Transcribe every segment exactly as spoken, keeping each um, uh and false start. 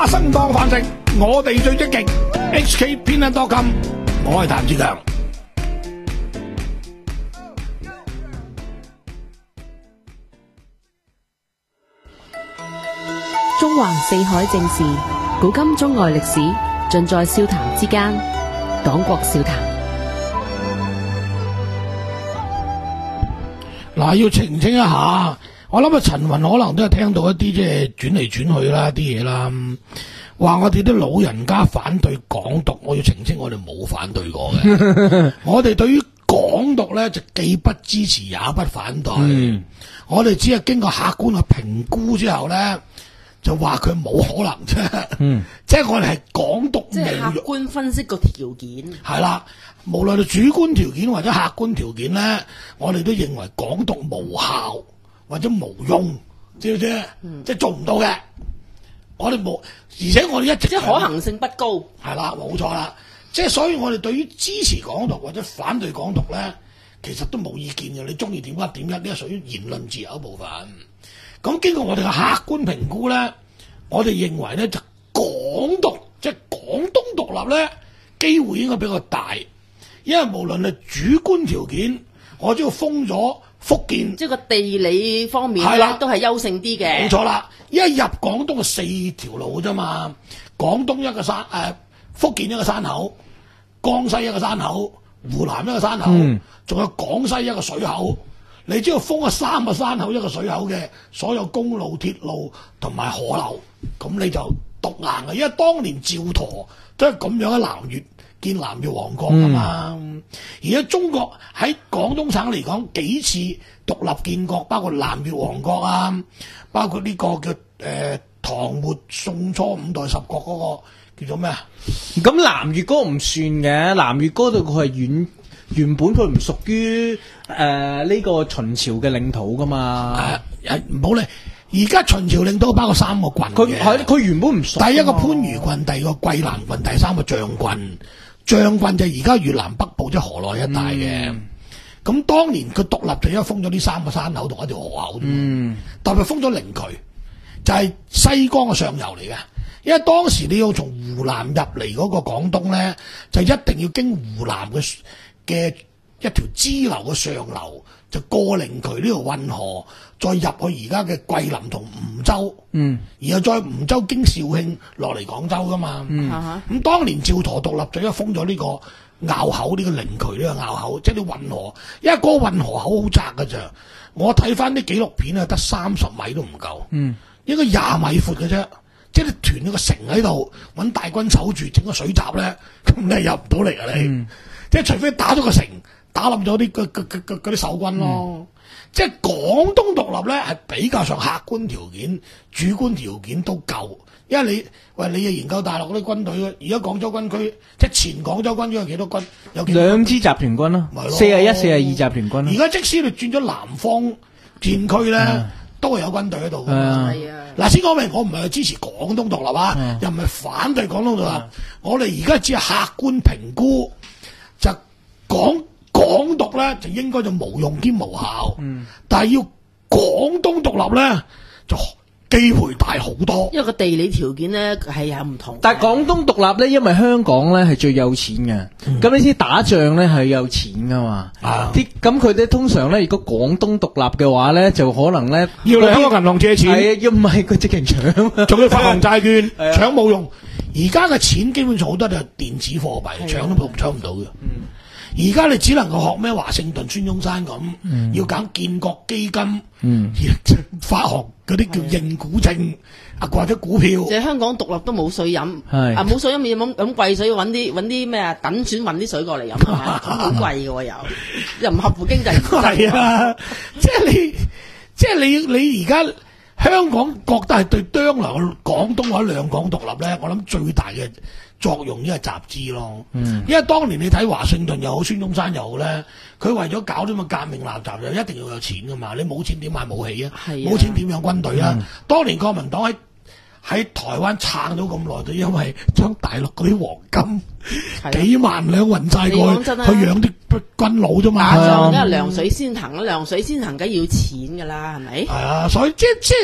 生當飯食，我哋最積極。H K 偏得多金，我係譚志強。 中環四海正事，古今中外歷史，盡在笑談之間。廣國笑談。 嗱，要澄清一下，我諗啊，陳雲可能都係聽到一啲即係轉嚟轉去啦，啲嘢啦，話我哋啲老人家反對港獨，我要澄清，我哋冇反對過嘅。我哋對於港獨咧，就既不支持也不反對。嗯、我哋只係經過客觀嘅評估之後咧，就話佢冇可能啫。嗯，即係我哋係港獨， 即係客觀分析個條件。 係啦，無論係主觀條件或者客觀條件咧，我哋都認為港獨無效或者無用，知唔知？嗯、即係做唔到嘅。我哋冇，而且我哋一直即係可行性不高。 係啦，冇錯啦。即係所以我哋對於支持港獨或者反對港獨咧，其實都冇意見嘅。你中意點一點一，呢係屬於言論自由一部分。咁經過我哋嘅客觀評估咧，我哋認為咧就港獨即係廣東獨立咧，機會應該比較大，因為無論係主觀條件，我只要封咗福建， 即係個地理方面咧的都係優勝啲嘅。 冇錯啦，因為入廣東係四條路啫嘛，廣東一個山誒、呃，福建一個山口，江西一個山口，湖南一個山口，仲、嗯、有廣西一個水口。你只要封咗三個山口一個水口嘅所有公路、鐵路同埋河流，咁你就獨硬嘅。因為當年趙佗都係咁樣喺南越建南越王國㗎嘛。嗯、而家中國喺廣東省嚟講幾次獨立建國，包括南越王國啊，包括呢個叫誒、呃、唐末宋初五代十國嗰、那個叫做咩啊？ 咁南越嗰個唔算嘅，南越嗰度佢係遠。原本佢唔屬於誒呢個秦朝嘅領土噶嘛？ 誒唔好理，而家秦朝領土包括三個郡嘅。 佢係佢原本唔屬。 第一個番禺郡，第二個桂蘭郡，第三個象郡。象郡就而家越南北部即係河內一帶嘅。咁、嗯、當年佢獨立就因為封咗呢三個山口同一條河口。嗯，特別封咗靈渠，就係、是、西江嘅上游嚟嘅。因為當時你要從湖南入嚟嗰個廣東咧，就一定要經湖南嘅。嘅一條支流嘅上流，就過靈渠呢條運河，再入去而家嘅桂林同梧州，嗯，然後再梧州經肇慶落嚟廣州噶嘛，嗯，咁、嗯、當年趙佗獨立就一封咗呢個坳口呢、呢個靈渠呢個坳口，即係啲運河，因為嗰個運河口好窄噶咋，我睇翻啲紀錄片啊，得三十米都唔夠，嗯，應該廿米闊嘅啫，即係你屯咗個城喺度，揾大軍守住整個水閘咧，咁你係入唔到嚟啊你。嗯，即係除非打咗個城，打冧咗啲嗰嗰嗰啲守軍咯。嗯、即係廣東獨立咧，係比較上客觀條件、主觀條件都夠。因為你喂你又研究大陸嗰啲軍隊，而家廣州軍區即係前廣州軍區有幾多軍？有幾多軍兩支集團軍咯，四十一、四十二集團軍。 而家即使你轉咗南方戰區咧，嗯、都係有軍隊喺度㗎嘛。係啊。嗱，先講明，我唔係支持廣東獨立啊，嗯、又唔係反對廣東獨立。嗯、我哋而家只係客觀評估。就講港獨咧，就應該就無用兼無效。嗯，但係要廣東獨立咧，就機會大好多。 因為個地理條件咧係有唔同。 但係廣東獨立咧，因為香港咧係最有錢嘅，咁、嗯、呢啲打仗咧係有錢噶嘛。啊，啲咁佢哋通常咧，如果廣東獨立嘅話咧，就可能咧要嚟香港銀行借錢， 係啊，要唔係佢直情搶， 仲要發行債券，搶冇用。而家嘅錢基本上好多都係電子貨幣，搶都搶唔到嘅。而家、嗯、你只能夠學咩華盛頓、孫中山咁，嗯、要揀建國基金，嗯、發行嗰啲叫認股證啊，或者股票。 即係香港獨立都冇水飲，是啊冇水飲，要飲飲貴水，揾啲揾啲咩啊，等選運啲水過嚟飲，好貴嘅喎又，又唔合乎經濟。 係啊，即係你，即係你，你而家。香港覺得係對將來廣東或者兩港獨立咧，我諗最大嘅作用應係集資咯。嗯，因為當年你睇華盛頓又好，孫中山又好咧，佢為咗搞啲咁嘅革命鬧雜，就一定要有錢噶嘛。你冇錢點買武器啊？冇錢點養軍隊啊？嗯、當年國民黨喺喺台灣撐咗咁耐，就因為將大陸嗰啲黃金的幾萬兩運晒過去，去養啲軍佬啫嘛。 打仗因為涼水先行，涼水先行梗要錢噶啦，係咪？ 係啊，所以即即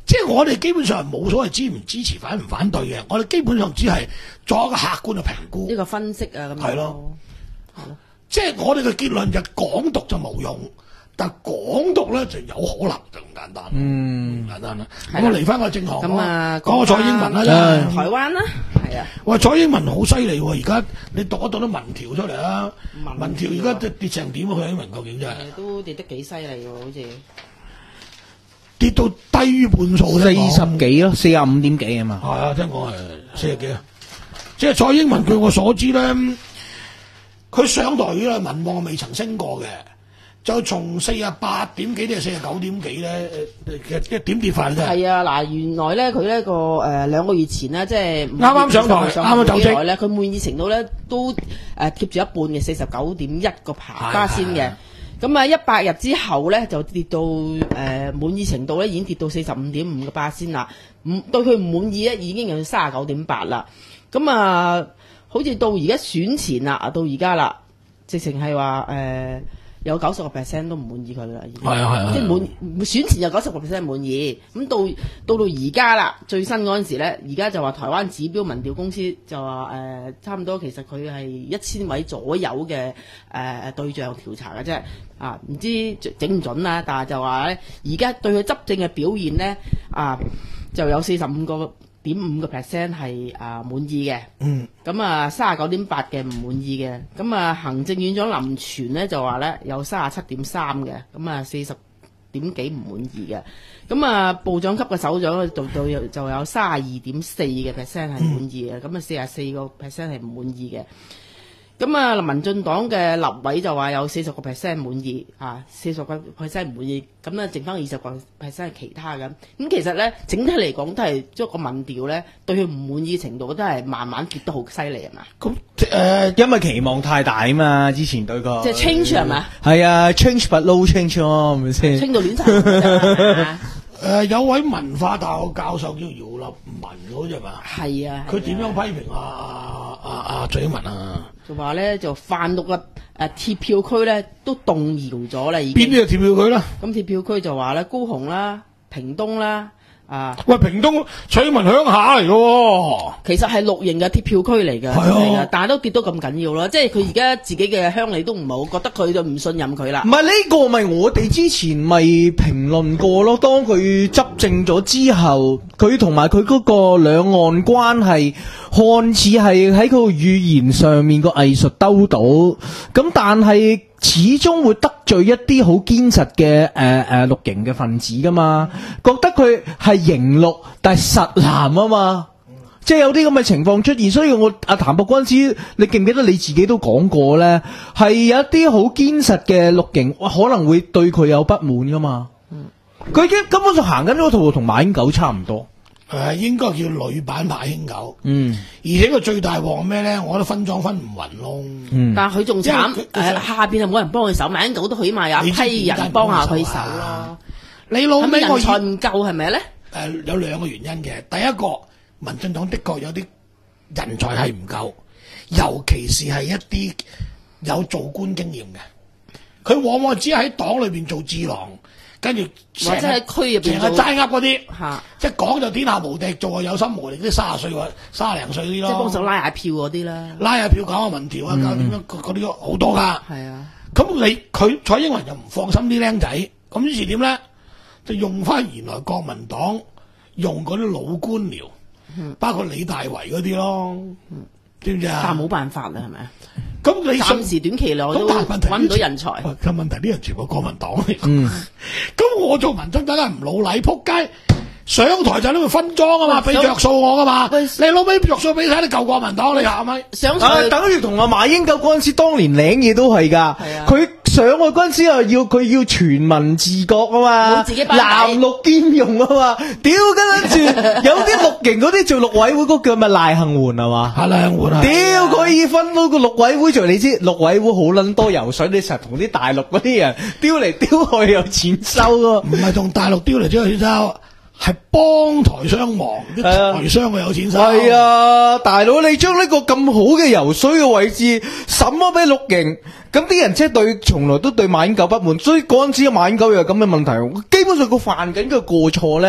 即係我哋基本上冇所謂支唔支持、反唔反對嘅，我哋基本上只係作一個客觀嘅評估， 呢個分析啊咁樣。 係咯，係咯，即係我哋嘅結論就港獨就冇用，但港獨咧就有可能就咁簡單，嗯，簡單啦。咁我嚟翻個正行， 咁啊， 講個蔡英文啦， 台灣啦，係啊， 哇，蔡英文好犀利喎！而家你讀一讀啲民調出嚟啦，民調而家跌成點啊？蔡英文究竟真係都跌得幾犀利喎，好似。 跌到低於半數， 四十幾咯，四十五點幾啊嘛。 係啊，聽講係四十幾啊。即係蔡英文，據我所知咧，佢上台以來民望未曾升過嘅，就從四十八點幾定係四十九點幾咧，嘅一點跌法啫。係啊，嗱，原來咧佢呢個誒兩個月前呢，即係啱啱上台，啱啱就職咧，佢滿意程度咧都誒貼住一半嘅四十九點一個爬巴先嘅。咁啊，一百日之後咧就跌到誒、呃、滿意程度咧已經跌到四十五點五個巴仙啦。唔對佢唔滿意咧已經有三十九點八啦。咁啊，好似到而家選前啦，到而家啦，直情係話誒有九十個 percent 都唔滿意佢啦。 係啊係啊， 即係滿選前有九十個 percent 滿意。咁到到到而家啦，最新嗰陣時咧，而家就話台灣指標民調公司就話誒、呃、差唔多，其實佢係一千位左右嘅誒、呃、對象調查嘅啫。啊，唔知整唔準啦，但係就話咧，而家對佢執政嘅表現咧，啊就有四十五個點五個 percent 係啊滿意嘅，嗯，咁啊三十九點八嘅唔滿意嘅，咁啊行政院長林全咧就話咧有三十七點三嘅，咁啊四十點幾唔滿意嘅，咁啊部長級嘅首長咧就就就有三十二點四嘅 percent 係滿意嘅，咁啊四十四個 percent 係唔滿意嘅。咁啊，民進黨嘅立委就話有四十個 percent 滿意，啊，四十個 percent 唔滿意，咁咧剩翻二十個 percent 係其他嘅。咁其實咧，整體嚟講都係即係個民調咧，對佢唔滿意程度都係慢慢跌得好犀利係嘛？ 咁誒、呃，因為期望太大啊嘛，之前對個即係 change 係嘛？ 係啊 ，change but no change 咯，係咪先？ 清到亂晒。 誒有位文化大學教授叫姚立文嗰隻嘛？ 係啊， 佢點樣批評啊啊啊蔡英文啊？ 就話咧就泛綠嘅誒貼票區咧都動搖咗啦，已經。 邊啲係貼票區啦？ 咁貼票區就話咧高雄啦、屏東啦。啊！ 喂，屏東蔡英文鄉下嚟嘅喎， 其實係綠營嘅貼票區嚟嘅，係啊，但係都跌到咁緊要啦。即係佢而家自己嘅鄉里都唔係好覺得佢就唔信任佢啦。 唔係呢個咪我哋之前咪評論過咯。當佢執政咗之後，佢同埋佢嗰個兩岸關係看似係喺佢個語言上面個藝術兜到，咁但係始終會得罪一啲好堅實嘅誒誒綠營嘅分子噶嘛，覺得佢係型綠但係實藍啊嘛，即係有啲咁嘅情況出現，所以我阿譚博嗰陣時，你記唔記得你自己都講過咧？係有一啲好堅實嘅綠營，可能會對佢有不滿噶嘛。佢已經根本上行緊嗰套同馬英九差唔多。 誒、呃、應該叫女版馬英九， 嗯， 而且個最大鑊咩咧？我覺得分贓分唔勻咯， 嗯，但係佢仲慘，誒、呃、下邊係冇人幫佢手，馬英九都起碼有一批人幫下佢手咯。你老味人才唔夠係咪咧？誒、 呃、有兩個原因嘅，第一個民進黨的確有啲人才係唔夠，尤其是係一啲有做官經驗嘅，佢往往只係喺黨裏邊做智囊。跟住或者喺區入邊成日齋噏嗰啲， 嚇， 即係講就天下無敵，做啊有心無力啲卅歲或卅零歲啲咯， 即係幫手拉下票嗰啲啦， 拉下票搞下民調啊，搞點樣嗰啲好多㗎。係啊， 咁你佢蔡英文又唔放心啲僆仔，咁於是點咧？就用翻原來國民黨用嗰啲老官僚，嗯、包括李大維嗰啲咯，嗯、知唔知啊？ 但係冇辦法啦，係咪啊？ 咁你暫時短期內都揾唔到人才。 個問題啲人全部國民黨嚟。嗯，咁我做民進黨梗係唔老禮，撲街上台就呢個分贓啊嘛，俾着數我噶嘛。你老尾着數俾晒你舊國民黨，你係咪？ 上台、 啊、等於同阿馬英九嗰陣時當年領嘢都係㗎。佢、啊、上去嗰陣時啊，要佢要全民自覺啊嘛，藍綠兼用啊嘛。屌，跟住有啲綠營嗰啲做綠委會嗰個咪賴幸媛係嘛？ 係賴幸媛啊！ 屌，佢以分到個綠委會做，你知綠委會好撚多油水，你成日同啲大陸嗰啲人丟嚟丟去有錢收㗎。 唔係同大陸丟嚟丟去有錢收。係幫台商忙，啲台商佢有錢收。 係啊，大佬你將呢個咁好嘅游水嘅位置，審咗俾綠營，咁啲人即係對，從來都對馬英九不滿，所以嗰陣時馬英九又有咁嘅問題。基本上佢犯緊嘅過錯咧，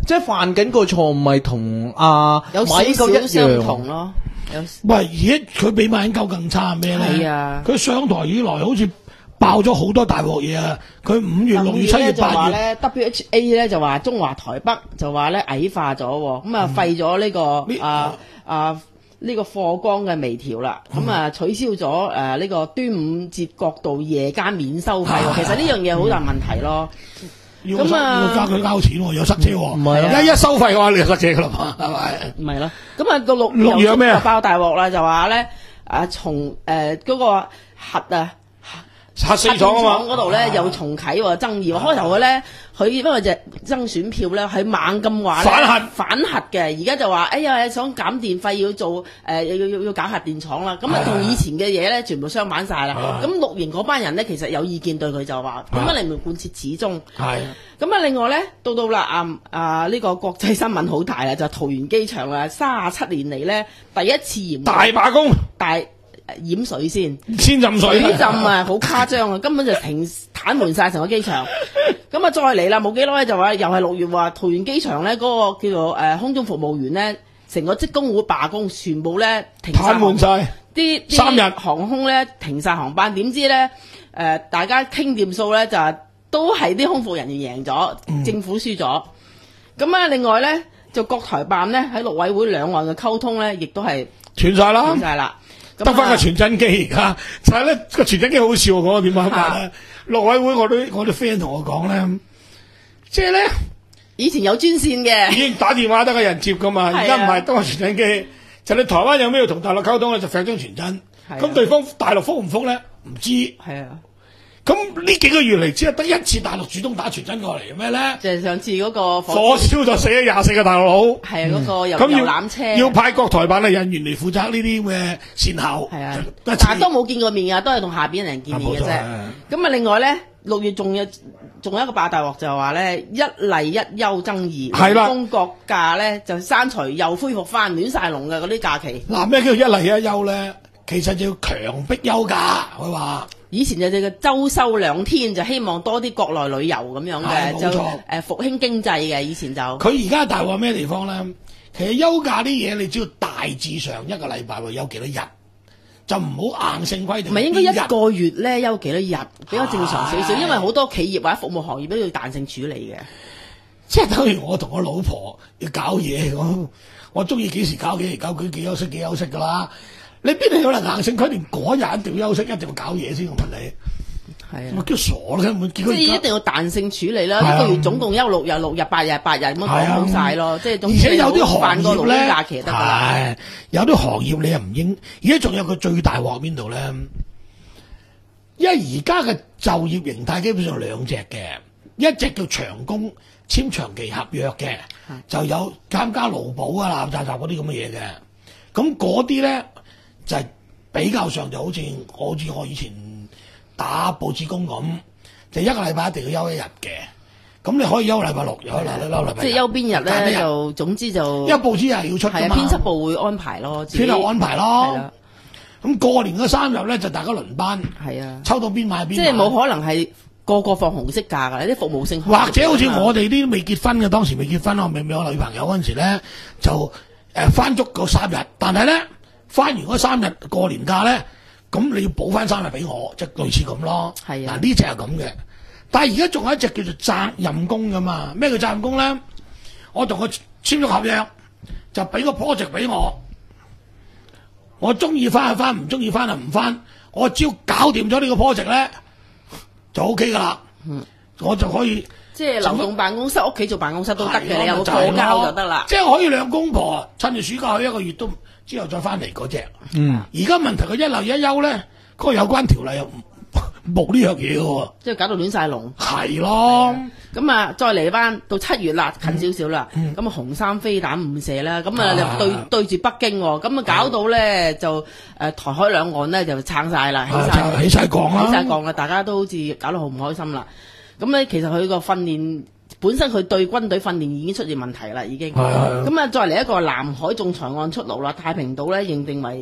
即係犯緊個錯誤咪同阿有少米狗一少相樣同咯。有喂，而家佢比馬英九更差咩咧？ 係啊佢上台以來好似爆咗好多大鑊嘢啊！佢五月、六月、七月、 就話八月， 咧 W H A 咧就話中華台北就話咧矮化咗喎，咁啊廢咗呢個呢啊啊呢個貨光嘅微調啦，咁啊取消咗誒呢個端午節國度夜間免收費喎。其實呢樣嘢好大問題咯。 要咁啊要加佢交錢喎，有塞車喎。 唔係啊一一收費嘅話，你就塞車噶啦嘛，係咪？ 唔係咯，咁啊個六六月有咩啊又爆大鑊啦，就話咧啊從誒嗰個核啊。 核四核電廠啊嘛， 嗰度咧又重啟喎，爭議喎。開頭佢咧，佢因為就爭選票咧，佢猛咁話咧反核反核嘅，而家就話哎呀想減電費要做誒、呃、要要要搞核電廠啦。咁啊同以前嘅嘢咧全部相反晒啦。咁綠營嗰班人咧其實有意見對佢就話點解你唔貫徹始終？ 係咁啊，另外咧，到到啦啊啊呢、這個國際新聞好大啦，就桃園機場啦，三十七年嚟咧第一次嚴大罷工， 大淹水先。 先浸水， 水浸啊，好誇張啊！根本就停癱瘓晒成個機場。咁啊，再嚟啦，冇幾耐咧就話又係六月話桃園機場咧嗰個叫做誒、呃、空中服務員咧，成個職工會罷工，全部咧停晒癱瘓晒。 啲啲三日航空咧停晒航班。點知咧誒、呃、大家傾掂數咧就係都係啲空服人員贏咗， 嗯政府輸咗。咁啊，另外咧就國台辦咧喺陸委會兩岸嘅溝通咧，亦都係斷晒啦斷。晒啦。 得翻個傳真機而家，就係咧個傳真機好笑，講個點辦法咧？陸委會我啲我啲 friend 同我講咧，即係咧以前有專線嘅已。經打電話得個人接噶嘛， 係啊而家唔係得個傳真機，就你台灣有咩要同大陸溝通咧，就發張傳真， 係啊咁對方大陸覆唔覆咧？唔知。 係啊。 咁呢幾個月嚟，只係得一次大陸主動打傳真過嚟，咩咧？ 就係上次嗰個火燒就死咗廿四個大陸佬。 係啊，嗰個遊咁遊覽要車要派國台辦嘅人員嚟負責呢啲咁嘅善後。 係啊， 一但次係都冇見過面㗎，都係同下邊人見面嘅啫。 啊冇錯係咁啊，另外咧，六月仲有仲有一個爆大鑊就係話咧，一例一休爭議， 係啦勞工國假咧就刪除又恢復翻亂晒龍嘅嗰啲假期。 嗱，咩叫一例一休咧？其實就要強迫休假，佢話以前就叫周休兩天，就希望多啲國內旅遊咁樣嘅，就係冇錯誒復興經濟嘅。以前就佢而家大話咩地方咧？其實休假啲嘢，你只要大致上一個禮拜會休幾多日，就唔好硬性規定。 唔係應該一邊日個月咧休幾多日比較正常少少， 係因為好多企業或者服務行業都要彈性處理嘅。 即係等於我同我老婆要搞嘢咁，我中意幾時搞幾時搞，佢幾休息幾休息噶啦。你邊度有能硬性規定嗰日一定要休息，一定要搞嘢先？我問你， 係我叫傻啦，根本結即係一果而家定要彈性處理啦， 係啊一個月總共休六日、六日、八日、八日咁樣講好晒咯。即係總而且有啲唔好犯過勞工行業咧， 假期就得㗎啦。 係有啲行業你又唔應，而家仲有個最大鑊邊度咧？因為而家嘅就業形態基本上兩隻嘅，一隻叫長工簽長期合約嘅，就有參加勞保啊、垃圾雜嗰啲咁嘅嘢嘅。咁嗰啲咧就係、比較上就好似好似我以前打報紙工咁，就一個禮拜一定要休一日嘅。咁你可以休禮拜六，有禮拜休禮拜日即係休邊日但係咧，就總之就因為報紙係要出係啊， 㗎嘛， 編輯部會安排咯，自己編輯安排係咯啦。 咁過年嗰三日咧就大家輪班， 係啊， 抽到邊買邊買。 即係冇可能係個個放紅色假㗎，啲服務性行業或者好似啊嘛我哋啲未結婚嘅，當時未結婚，我未未有女朋友嗰陣時咧，就誒翻足嗰三日，但係咧翻完嗰三日過年假咧，咁你要補翻三日俾我，即係類似咁咯。 係啊嗱呢只係咁嘅，但係而家仲有一隻叫做責任工噶嘛？咩叫責任工咧？我同佢簽咗合約，就俾個 project 俾我，我中意翻就翻，唔中意翻就唔翻，我只要搞掂咗呢個 project 咧，就 O K 噶啦。 嗯我就可以。 即係流動辦公室、屋企做辦公室都得係咯嘅，你有個就係過交咯就得啦。 即係可以兩公婆趁住暑假去一個月都之後再翻嚟嗰只。 嗯， 而家問題佢一例一休咧，嗰、個有關條例又唔冇呢樣嘢嘅喎。 即係搞到亂晒龍。 係咯， 咁啊，再嚟翻到七月啦，近少少啦。咁啊，紅衫飛彈誤射啦，咁啊啊就對對住北京喎，咁啊搞到咧就誒台海兩岸咧就撐晒啦，起啊晒就起晒槓啦起晒槓啦，大家都好似搞到好唔開心啦。咁咧其實佢個訓練本身佢對軍隊訓練已經出現問題啦，已經。 係係咁啊，再嚟一個南海仲裁案出爐啦，太平島咧認定為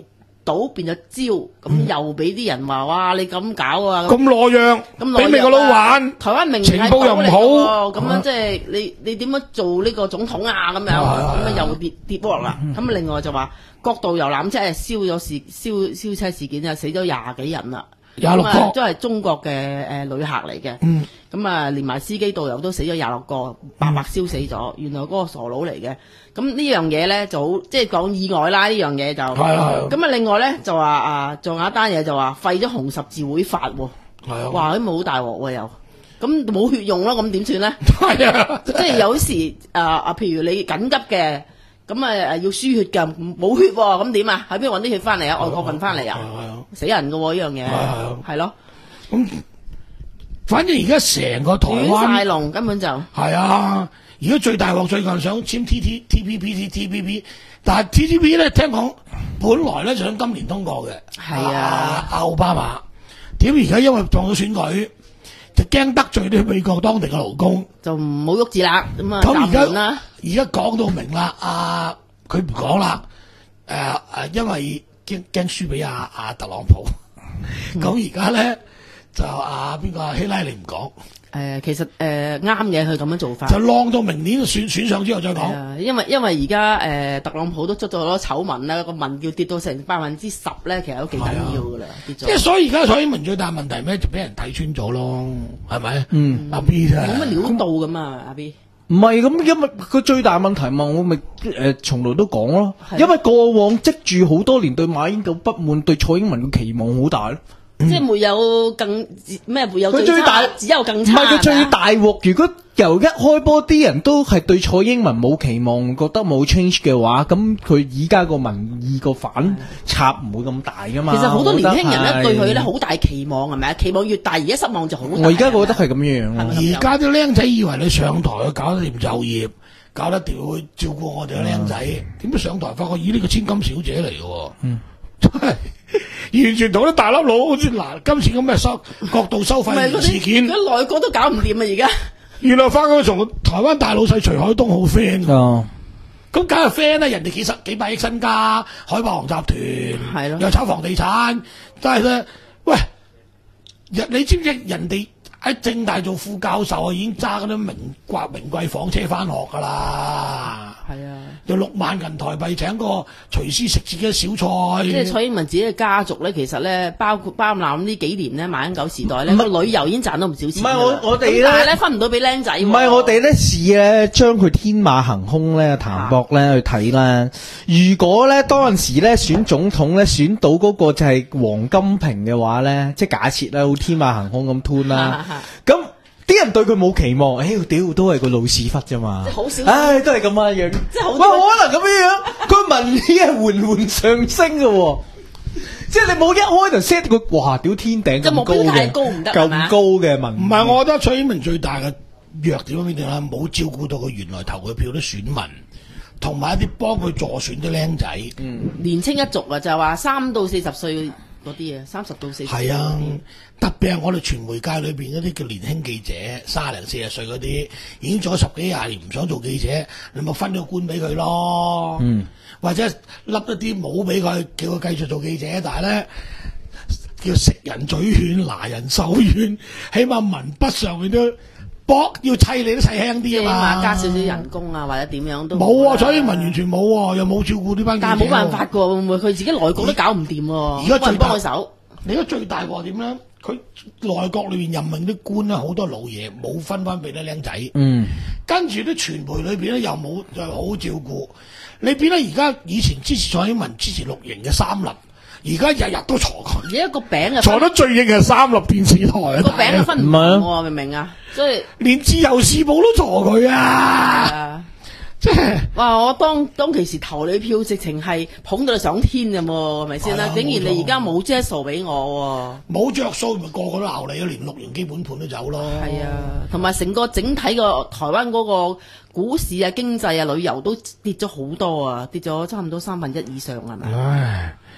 島變咗礁，咁又俾啲人話哇你咁搞啊， 咁懦弱， 咁俾美國佬玩， 台灣明明情報又唔好， 咁樣即係你你點樣做呢個總統啊？咁樣咁啊又跌跌鑊啦。咁另外就話國道遊覽車係燒咗事燒燒車事件啊，死咗廿幾人啦。 廿六個都係中國嘅誒旅客嚟嘅，咁啊、嗯、連埋司機導遊都死咗廿六個，白白燒死咗。嗯、原來嗰個傻佬嚟嘅，咁呢樣嘢咧就好，即係講意外啦。呢樣嘢就係係咁啊。另外咧就話啊，仲有一單嘢就話廢咗紅十字會法喎，係啊，哇咁咪好大鑊喎又，咁冇血用咯，咁點算咧？係啊，即係有時啊啊，譬如你緊急嘅。咁啊誒要輸血㗎，冇血喎，咁點啊？喺邊度揾啲血翻嚟啊？外國運翻嚟啊？死人㗎喎呢樣嘢，係咯。咁反正而家成個台灣亂晒龍，根本就係啊！而家最大鑊最近想簽 T T T P P T P P， 但係 T T P 咧聽講本來咧想今年通過嘅， 係啊， 阿奧巴馬點而家因為撞到選舉，就驚得罪啲美國當地嘅勞工， 就唔好喐字啦。咁啊， 咁而家啦。 而家講到明啦，啊佢唔講啦，誒、呃、誒，因為驚驚輸俾阿阿特朗普，咁而家咧就阿邊個希拉里唔講，誒、 呃、其實誒啱嘅，佢、呃、咁樣做法就晾到明年選選上之後再講、 呃，因為因為而家誒特朗普都出咗好多醜聞啦，個民調跌到成百分之十咧，其實都幾緊要噶啦，跌咗。即係所以而家蔡英文最大問題咩？就俾人睇穿咗咯，係咪？嗯，阿 B 啫， 冇乜料到噶嘛，阿 B。 唔係咁，因為佢最大問題嘛，我咪誒從來都講咯。因為過往積住好多年對馬英九不滿，對蔡英文嘅期望好大咯。 即係沒有更咩？沒有最差，只有更差。 唔係佢最大鑊。如果由一開波啲人都係對蔡英文冇期望，覺得冇 change 嘅話，咁佢而家個民意個反插唔會咁大噶嘛。 其實好多年輕人咧對佢咧好大期望係咪啊？期望越大，而家失望就好大。 我而家覺得係咁樣。 而家啲僆仔以為你上台去搞得掂就業，搞得掂去照顧我哋嘅僆仔，點解、嗯、上台發覺咦呢個千金小姐嚟嘅？嗯。完全同啲大粒佬好似嗱，今次咁嘅收角度收費事件， 內閣都搞唔掂啊！而家原來翻佢同台灣大老細徐海東好 friend 㗎，咁梗係 friend 啦！人哋幾十幾百億身家，海霸王集團係咯，又炒房地產，但係咧，喂，人你知唔知人哋喺政大做副教授啊，已經揸嗰啲名貴名貴房車翻學㗎啦。係啊，有六萬銀台幣請個廚師食自己嘅小菜。 即係蔡英文自己嘅家族咧，其實咧包括包攬呢幾年咧，馬英九時代咧個旅遊已經賺到唔少錢。 唔係我我哋咧， 但係咧分唔到俾僆仔。唔係我哋咧試咧將佢天馬行空咧談博咧去睇啦。如果咧當陣時咧選總統咧選到嗰個就係黃金平嘅話咧，即係假設咧好天馬行空咁 turn 啦，咁。啲人對佢冇期望，哎屌都係個老屎忽啫嘛， 好少， 唉都係咁樣樣， 即係好， 喂可能咁樣樣，佢民意係緩緩上升嘅，即係你冇一開就 set 佢，哇屌天頂咁高嘅，咁高嘅民， 唔係我覺得蔡英文最大嘅弱點喺邊度咧？冇照顧到佢原來投佢票啲選民，同埋一啲幫佢助選啲僆仔， 嗯，年青一族啊，就係話三到四十歲。嗰啲啊，三十到四十歲。係啊， 特別係我哋傳媒界裏邊嗰啲叫年輕記者，卅零四十歲嗰啲，已經做咗十幾廿年唔想做記者，你咪分咗個官俾佢咯。嗯，或者笠一啲帽俾佢，叫佢繼續做記者，但係咧叫食人嘴軟，拿人手軟，起碼文筆上面都搏要砌你都砌輕啲啊嘛， 加少少人工啊，或者點樣都冇啊！蔡英文完全冇啊，又冇照顧呢班記者。 但係冇辦法㗎，會唔會佢自己內閣都搞唔掂喎？ 而家最幫佢手。 你而家最大鑊點咧？佢內閣裏邊任命啲官咧，好多老嘢冇分翻俾啲僆仔。嗯，跟住啲傳媒裏邊咧又冇又好好照顧。你變咗而家以前支持蔡英文、支持綠營嘅三立。而家日日都坐佢， 而家個餅啊， 坐得最硬係三立電視台啊！ 個餅啊分唔同喎，明唔明啊？所以連自由時報都坐佢啊！即係哇！我當當其時投你票，直情係捧到你上天嘅喎，係咪先啦？竟然你而家冇著數俾我喎， 冇着數咪個個都鬧你咯，連綠營基本盤都走咯。 係啊，同埋成個整體個台灣嗰個股市啊、經濟啊、旅遊都跌咗好多啊，跌咗差唔多三分一以上係咪？唉。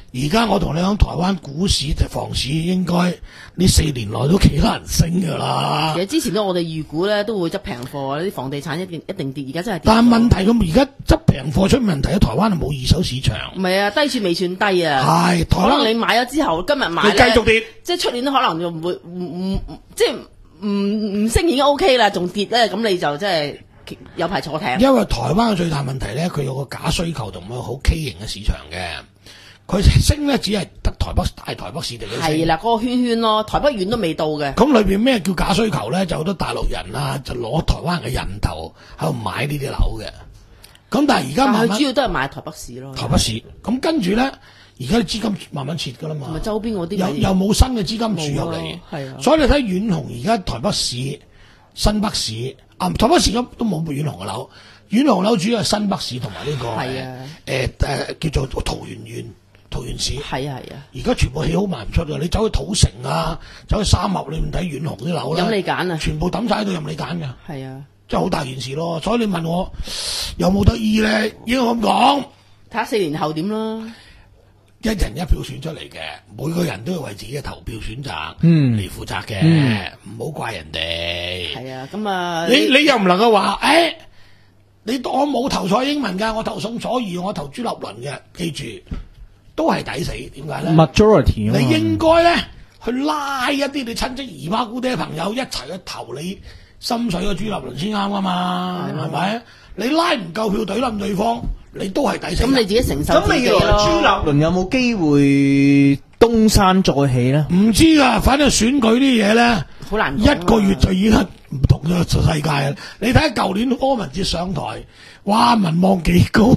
而家我同你講，台灣股市就房市應該呢四年內都幾難升㗎啦其。實之前都我哋預估咧都會執平貨，啲房地產一定一定跌，而家真係跌。 但係問題咁而家執平貨出問題，喺台灣係冇二手市場。 唔係啊，低處未算低啊。 係台灣可能你買咗之後，今日買佢咧繼續跌， 即係出年都可能就唔會唔唔唔即係唔唔升已經 O K 啦，仲跌咧，咁你就真係有排坐艇。 因為台灣嘅最大問題咧，佢有個假需求同埋好畸形嘅市場嘅。佢升咧只係得台北大台北市地區升。 係啦，嗰、個圈圈咯，台北縣都未到嘅。 咁裏邊咩叫假需求咧？就好多大陸人啊，就攞台灣嘅人頭喺度買呢啲樓嘅。咁但係而家但係佢慢慢主要都係買台北市咯。 台北市，咁跟住咧，而家啲資金慢慢撤噶啦嘛。 咪周邊嗰啲又又冇新嘅資金注入嚟冇啊係啊， 所以你睇遠雄而家台北市、新北市啊，台北市咁都冇遠雄嘅樓，遠雄樓主要係新北市同埋呢個係啊誒誒叫做桃園縣、桃園市。 係啊係啊， 而家全部起好賣唔出㗎，你走去土城啊，走去三峽，你唔睇遠雄啲樓咧， 任你揀啊全部抌晒喺度任你揀㗎， 係啊， 真係好大件事咯。所以你問我有冇得醫咧？應該咁講， 睇下四年後點啦。 一人一票選出嚟嘅，每個人都要為自己嘅投票選擇嗯嚟負責嘅，唔好、怪人哋。 係啊，咁啊， 你你又唔能夠話，誒、欸，你我冇投蔡英文㗎，我投宋楚瑜，我投朱立倫嘅，記住都係抵死。點解咧 majority 啊嘛你應該咧去拉一啲你親戚姨媽姑爹朋友一齊去投你心水嘅朱立倫先啱啊嘛，係咪？你拉唔夠票懟冧對方，你都係抵死。 咁你自己承受咁未自己來朱立咯。 倫有冇機會東山再起咧？ 唔知㗎，反正選舉啲嘢咧， 好難講啊一個月就已經唔同咗世界啦。你睇下舊年柯文哲上台，哇，民望幾高，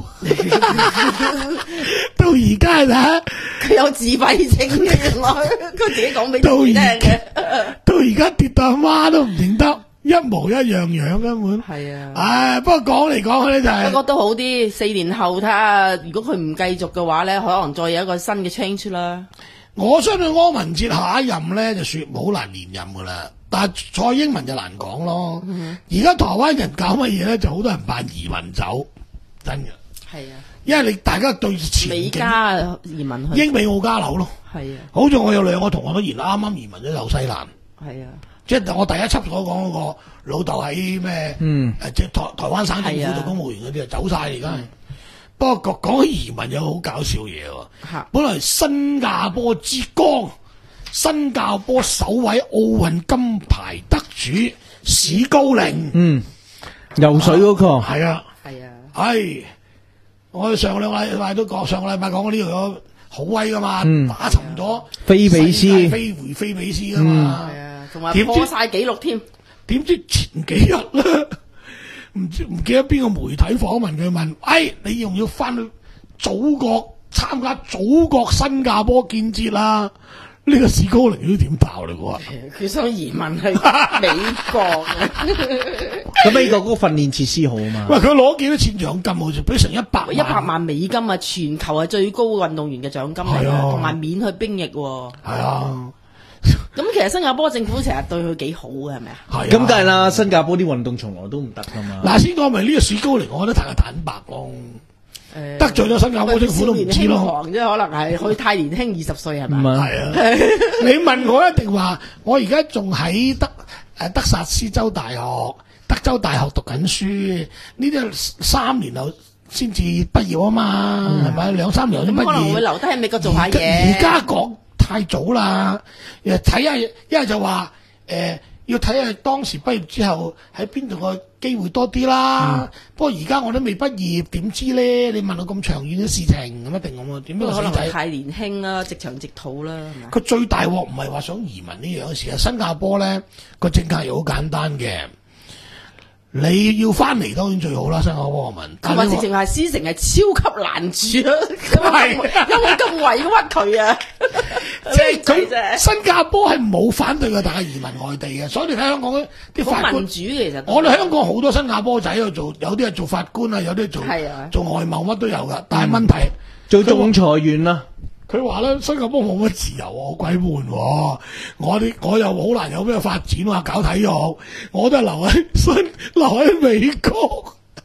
到而家睇下。 佢有自閉症嘅，原來佢自己講俾到自己聽而嘅。 到而家跌到阿媽都唔認得，一模一樣樣根本。 係啊。 唉，不過講嚟講去咧就係、 不過都好啲，四年後睇下，如果佢唔繼續嘅話咧，可能再有一個新嘅 change 啦。 我相信柯文哲下一任咧就算好難連任噶啦，但係蔡英文就難講咯。而家、台灣人搞乜嘢咧，就好多人扮移民走，真嘅。 係啊， 因為你大家對前美景加移民去。 英美澳加樓咯。 係啊， 好似我有兩個同學都而家啱啱移民咗紐西蘭。 係啊， 即係我第一輯所講嗰個老豆喺咩？ 嗯誒，即係台台灣省政府做公務員嗰啲啊，走晒而家。不過講起移民有好搞笑嘢喎。 嚇本來新加坡之光，新加坡首位奧運金牌得主史高寧。 嗯，游水嗰個係啊， 係啊， 唉，我哋上個兩個禮拜都講，上個禮拜講過呢條友好威噶嘛， 嗯打沉咗菲比斯世界飛回菲比斯噶嘛。 係啊，同埋點知破晒紀錄添。 點知前幾日咧，唔知唔記得邊個媒體訪問佢問，哎，你要唔要翻去祖國參加祖國新加坡建設啊？呢、個史高寧都點答你話？ 佢想移民去美國嘅。 咁美國嗰個訓練設施好啊嘛。 喂，佢攞幾多錢獎金？好似俾成一百萬一百萬美金啊！全球係最高運動員嘅獎金嚟嘅， 係啊同埋免去兵役喎。 係啊， 咁其實新加坡政府成日對佢幾好嘅，係咪啊？ 係啊。 咁梗係啦，新加坡啲運動從來都唔得噶嘛。 嗱，先講明呢個史高寧，我覺得太坦白咯， 誒得罪咗新加坡政府都唔知咯。 少年輕狂啫，可能係佢太年輕，二十歲係唔咪？ 係係啊，你問我一定話，我而家仲喺德誒德薩斯州大學、德州大學讀緊書，呢啲三年後先至畢業啊嘛，係咪、兩三年後先畢咁可能會業。 留低喺美國做下而嘢。 而家講太早啦，誒睇下一係就話誒、呃要睇下當時畢業之後喺邊度個機會多啲啦。不過而家我都未畢業，點知咧？你問我咁長遠嘅事情，咁一定咁啊？點解不過可能個仔係？太年輕啦，直腸直肚啦，係咪？ 佢最大鑊唔係話想移民呢樣事啊！新加坡咧個政策又好簡單嘅，你要翻嚟當然最好啦，新加坡嘅民。但係你話同埋直情係思成係超級難住啊！ 係有冇咁委屈佢啊？ 即係佢啫， 新加坡係冇反對嘅，但係移民外地嘅，所以你睇香港啲法官好民主，其實都我哋香港好多新加坡仔喺度做，有啲係做法官啊，有啲係做係啊做外貿乜都有噶。但係問題做仲裁員啦， 佢話咧，新加坡冇乜自由喎，好鬼悶喎。我哋我又好難有咩發展啊，搞體育，我都係留喺新留喺美國。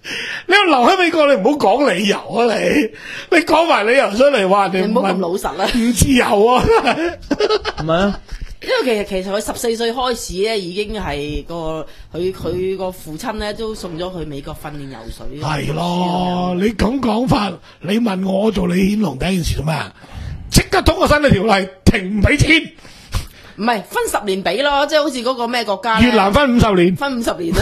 你留喺美國，你唔好講理由啊！你你講埋理由出嚟話你你唔好咁老實啦。 唔自由啊！ 係咪啊？ 因為其實其實佢十四歲開始咧，已經係個佢佢個父親咧都送咗去美國訓練游水。 係咯，你咁講法，你問我做李顯龍第一件事做咩啊？即刻通過新嘅條例，停唔俾錢。 唔係分十年俾咯，即係好似嗰個咩國家呢？ 越南分五十年， 分五十年啊！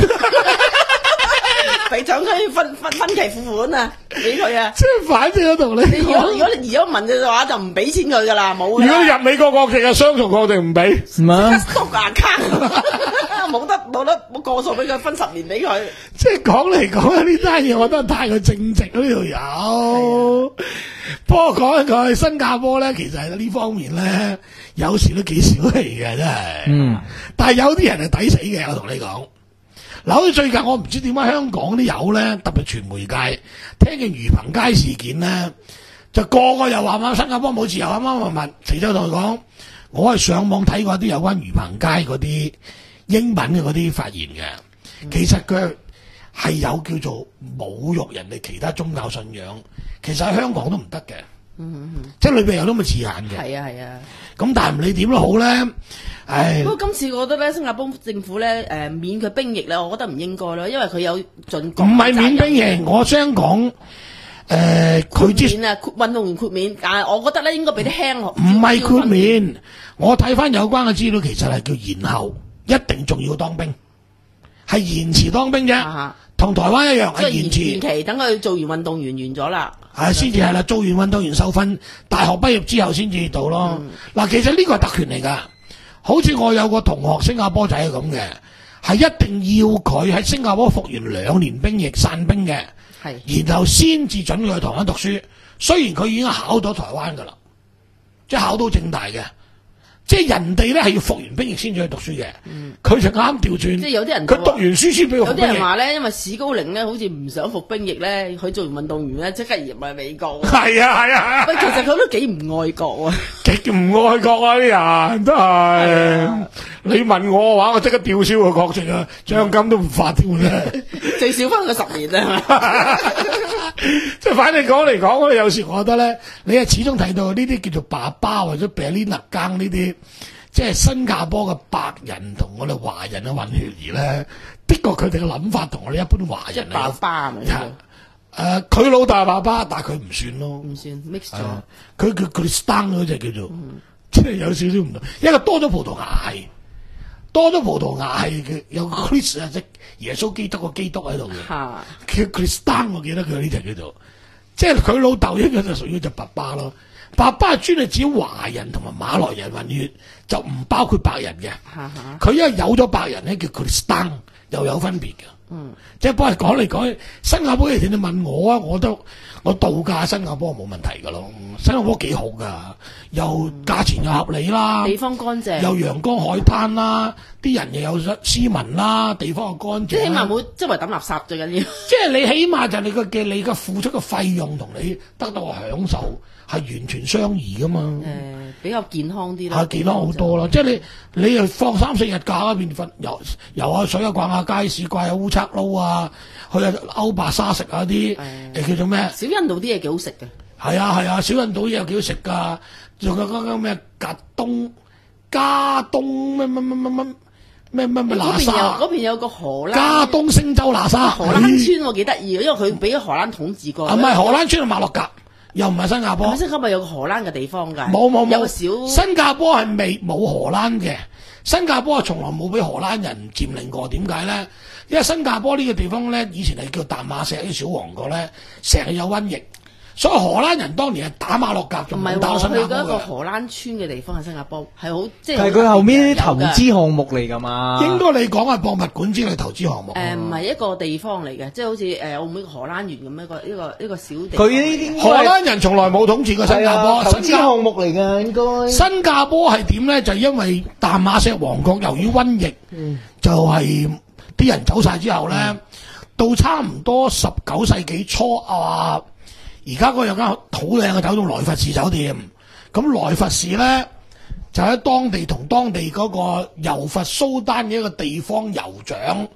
俾獎佢分分分期付款啊，俾佢啊！ 即係反正我同你你如果講， 如果你移咗民嘅話，就唔俾錢佢噶啦，冇㗎啦。 如果你入美國國籍啊，雙重國籍唔俾。 係咪啊？ stop account，冇得冇得冇過數俾佢，分十年俾佢。 即係講嚟講去呢單嘢，我覺得太過正直啦呢條友。不過講一句，新加坡咧，其實喺呢方面咧，有時都幾小氣嘅，真係。 嗯。 但係有啲人係抵死嘅，我同你講。嗱，好似最近我唔知點解香港啲友咧，特別傳媒界聽見魚棚街事件咧，就個個又話乜新加坡冇自由，乜乜乜，其實同佢講，我係上網睇過啲有關魚棚街嗰啲英文嘅嗰啲發言嘅， 嗯、 其實佢係有叫做侮辱人哋其他宗教信仰，其實喺香港都唔得嘅， 嗯嗯、 即係裏邊有咁嘅字眼嘅。 係啊係啊。 咁但係唔理點都好咧，唉。 不過今次我覺得咧，新加坡政府咧誒、呃、免佢兵役咧，我覺得唔應該咯，因為佢有盡國唔係免兵役，我想講誒佢之免啊運動員豁免，但係我覺得咧應該俾啲輕學。 唔係豁免，我睇翻有關嘅資料，其實係叫延後，一定仲要當兵，係延遲當兵啫，同、啊、台灣一樣係延遲。 延期等佢做完運動員完咗啦。 係先至係啦，做完運動員受訓，大學畢業之後先至到咯。嗱、嗯，其實呢個係特權嚟㗎，好似我有個同學新加坡仔係咁嘅，係一定要佢喺新加坡服完兩年兵役散兵嘅，係，然後先至準佢去台灣讀書。雖然佢已經考到台灣㗎啦，即係考到政大嘅。即係人哋咧係要服完兵役先至去讀書嘅，佢、嗯、就啱調轉。即係有啲人佢讀完書先俾佢服兵役。 有啲人話咧，因為史高寧咧好似唔想服兵役咧，佢做完運動員咧即刻移入去美國。 係啊係啊， 喂，其實佢都幾唔愛國啊， 幾唔愛國啊啲人真係。啊、你問我嘅話，我即刻吊銷個國籍啊，獎金都唔發添嘅， 最少分個十年啊。 即係反正講嚟講，我有時我覺得咧，你係始終睇到呢啲叫做爸爸或者比利納更呢啲，即係新加坡嘅白人同我哋華人嘅混血兒咧，的確佢哋嘅諗法同我哋一般華人係爸爸咪？ 誒，佢老豆係爸爸，但係佢唔算咯， 唔算 mix 咗。 佢叫佢 stan 嗰隻叫做，即係有少少唔同，一個多咗葡萄牙係。多咗葡萄牙係嘅，有個 Chris 啊，即耶穌基督個基督喺度嘅，叫 Christan， 我記得佢呢隻叫做，即係佢老豆應該就屬於隻爸爸咯。爸爸係專係指華人同埋馬來人混血，就唔包括白人嘅。佢因為有咗白人咧，叫 Christan， 又有分別嘅。嗯，即係不過講嚟講去，新加坡嘅人你問我啊，我都我度假新加坡冇問題噶咯，新加坡幾好噶，又價錢又合理啦， 地方乾淨， 又陽光海灘啦，啲人又有斯文啦，地方又乾淨， 即係起碼冇周圍抌垃圾最緊要。 即係你起碼就係你個嘅你嘅付出嘅費用同你得到嘅享受係完全相宜噶嘛。誒、 呃，比較健康啲啦， 係健康好多啦。即係你你又放三四日假嗰邊瞓游游下水啊，逛下街市，掛下烏賊撈啊，去下歐白沙食下啲誒叫做咩？ 小印度啲嘢幾好食嘅。 係啊係啊，小印度嘢又幾好食㗎，仲有嗰個咩格東加東咩乜乜乜乜咩咩咩喇沙。 嗰邊有個荷蘭加東星洲喇沙荷蘭村我幾得意嘅，因為佢俾荷蘭統治過。 唔係荷蘭村係馬六甲，又唔係新加坡。 新加坡有個荷蘭嘅地方㗎。 冇冇冇， 有小新加坡係未冇荷蘭嘅，新加坡係從來冇俾荷蘭人佔領過。點解咧？因為新加坡呢個地方咧，以前係叫淡馬錫啲小王國咧，成日有瘟疫。所以荷蘭人當年係打馬六甲，仲冇打新加坡嘅。唔係話去嗰個荷蘭村嘅地方係新加坡，係好即係。 係佢後面啲投資項目嚟㗎嘛？ 應該你講係博物館之類投資項目。 誒唔係一個地方嚟嘅，即係好似誒澳門荷蘭園咁一個一個一個小地。 佢呢啲荷蘭人從來冇統治過新加坡， 投資項目嚟㗎應該。 新加坡係點咧？就係因為淡馬錫王國由於瘟疫，嗯、就係啲人走晒之後咧，嗯、到差唔多十九世紀初啊。而家嗰有間好靚嘅酒店萊佛士酒店，咁萊佛士咧就喺當地同當地嗰個柔佛蘇丹嘅一個地方酋長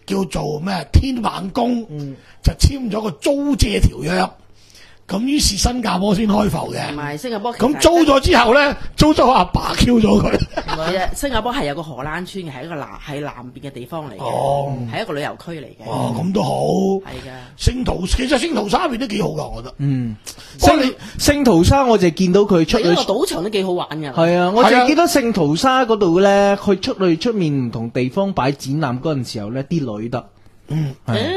叫做咩天猛宮， 嗯就簽咗個租借條約。咁於是新加坡先開埠嘅， 同埋新加坡其實咁租咗之後咧，租咗阿爸 Q 咗佢。 其實新加坡係有個荷蘭村嘅，係一個南係南邊嘅地方嚟嘅， 哦係一個旅遊區嚟嘅。 哦，咁都好。 係㗎。 聖淘其實聖淘沙邊都幾好噶，我覺得。 嗯，聖不過你聖淘沙我就見到佢出去係一個賭場都幾好玩㗎。 係啊，我係啊就記得聖淘沙嗰度咧，佢出去出面唔同地方擺展覽嗰陣時候咧，啲女得， 嗯，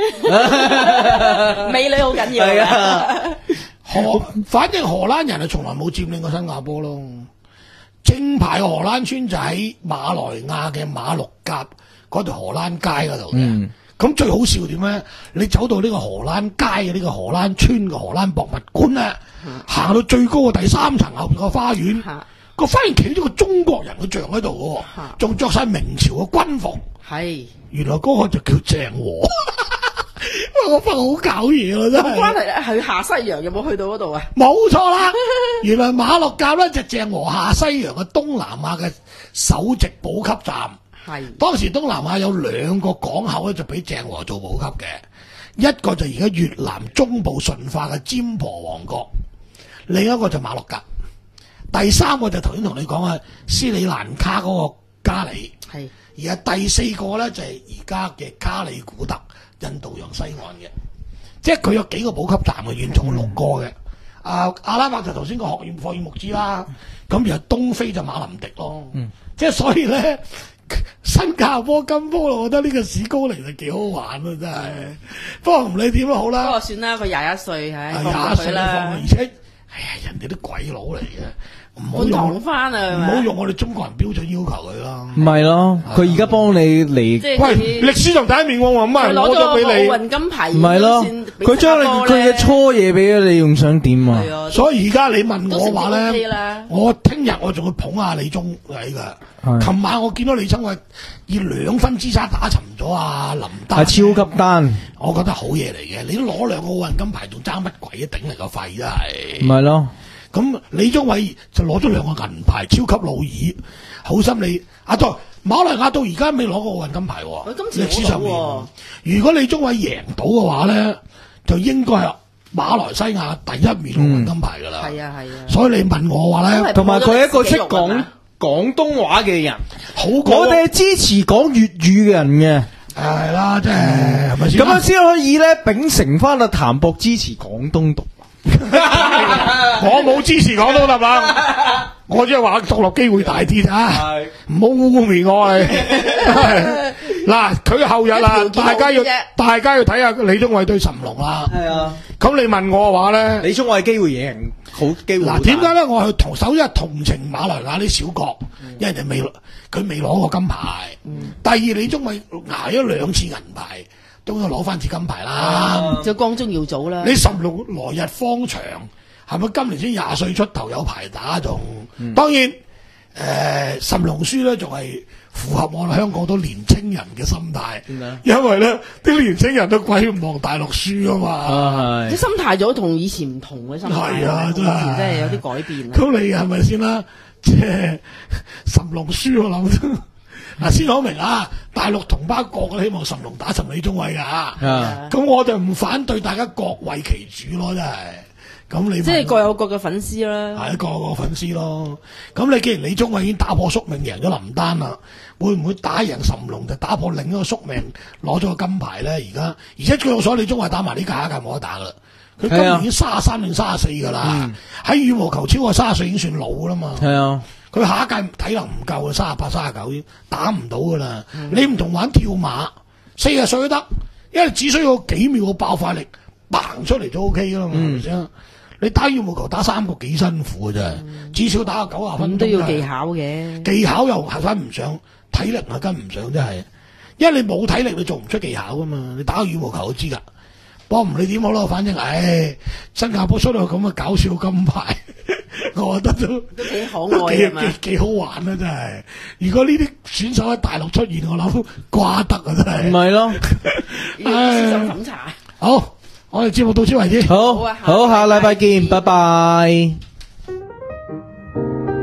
美女好緊要係㗎。 啊， 荷反正荷蘭人係從來冇佔領過新加坡咯。正牌荷蘭村就喺馬來亞嘅馬六甲嗰條荷蘭街嗰度嘅。 嗯咁最好笑點咧？你走到呢個荷蘭街嘅呢個荷蘭村嘅荷蘭博物館咧，行到最高嘅第三層後邊個花園， 嚇個花園企咗個中國人嘅像喺度嚇喎，仲着晒明朝嘅軍服。 係原來嗰個就叫鄭和。哇！我發覺好搞嘢啊，真係。 關係咧，係下西洋有冇去到嗰度啊？ 冇錯啦，原來馬六甲咧就鄭和下西洋嘅東南亞嘅首席補給站。 係當時東南亞有兩個港口咧，就俾鄭和做補給嘅，一個就而家越南中部順化嘅尖婆王國，另一個就馬六甲，第三個就頭先同你講啊斯里蘭卡嗰個加里， 係而家第四個咧就係而家嘅卡里古特印度洋西岸嘅，即係佢有幾個補給站嘅，遠重六個嘅。啊，阿拉伯就頭先個學院霍爾木茲啦，咁然後東非就馬林迪咯，即係所以咧。新加坡金波，我覺得呢個史高尼就幾好玩啊！真係，不過唔理點都好不啦過，算啦，佢廿一歲，唉， 廿放過一歲放佢啦而，且，哎呀，人哋啲鬼佬嚟嘅，唔好換用堂翻啊，係唔咪好用我哋中國人標準要求佢啦。 唔係咯，佢而家幫你嚟即係喂， 佢歷史上第一面喎，咁啊佢攞咗攞咗個奧俾你。 運金牌， 唔係咯，佢將你佢嘅初嘢俾咗你，仲想點啊？ 係啊， 所以而家你問都我話成績 OK 咧啦， 我聽日我仲會捧下李宗偉噶。 係琴晚我見到李宗偉以兩分之差打沉咗阿林丹， 係超級單， 我覺得好嘢嚟嘅。你都攞兩個奧運金牌，仲爭乜鬼啊？頂你個肺真係。 唔係咯， 咁李宗偉就攞咗兩個銀牌，超級老二，好心你啊！對，馬來亞到而家未攞過奧運金牌喎。 佢今次歷史上面攞到喎， 如果李宗偉贏到嘅話咧，就應該係馬來西亞第一面奧運金牌㗎啦。 係啊係啊， 所以你問我話咧， 同埋佢係一個識攞咗歷史紀錄講啊廣東話嘅人， 好過我哋係支持講粵語嘅人嘅， 係啦，即係係咪先？ 咁樣先可以咧秉承翻阿譚博支持廣東獨。 我冇支持講到得啦，我只係話獨立機會大啲啊，唔好污蔑我係。嗱，佢後日啦， 一條件大家要好啲啫大家要睇下李宗偉對諶龍啦。 係啊， 咁你問我嘅話咧， 李宗偉機會贏，好機會好大。 嗱，點解咧？我去同首先係同情馬來亞啲小國，因為人哋未佢未攞過金牌。第二，李宗偉捱咗兩次銀牌，都要攞翻次金牌啦。 就光宗耀祖啦。 你諶龍來日方長，係咪今年先廿歲出頭有排打仲？當然，誒諶龍輸咧，仲係符合我哋香港好多年青人嘅心態，因為咧啲年青人都鬼唔望大陸輸啊嘛。 啊係， 啲心態咗同以前唔同嘅心態， 係啊真係以前真係有啲改變啊。 咁你係咪先啦？即係諶龍輸我諗嗱，先講明啊！大陸同胞個個都希望諶龍打沉李宗偉㗎啊咁我就唔反對大家各為其主咯，真係。咁你即係各有各嘅粉絲啦。 係個個粉絲咯。咁你既然李宗偉已經打破宿命贏咗林丹啦，會唔會打贏諶龍就打破另一個宿命攞咗個金牌咧？而家而且據我所，李宗偉打埋呢屆下一屆冇得打噶啦。佢今年已經三十三定三十四噶啦，喺羽毛球超過三十歲已經算老啦嘛。 係啊， 佢下一屆體能唔夠啊，三十八、三十九打唔到噶啦。你唔同玩跳馬，四十歲都得，因為只需要幾秒嘅爆發力，嘭出嚟就 O K 噶啦嘛，係咪先？你打羽毛球打三個幾辛苦嘅啫，至少打個九十分鐘咁都要技巧嘅。 技巧又係跟唔上，體力係跟唔上，真係。因為你冇體力，你做唔出技巧噶嘛。你打個羽毛球都知㗎。不過唔理點好啦，反正唉，新加坡出到咁嘅搞笑金牌，我覺得都都幾可都幾愛係嘛幾幾好玩啊！真係。如果呢啲選手喺大陸出現，我諗瓜得啊！真係。 唔係咯， 要接受審查。 好，我哋節目到此為止。 好好啊好，下禮拜見，拜拜。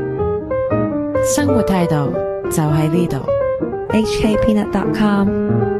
生活態度就喺呢度。H K Peanut dot com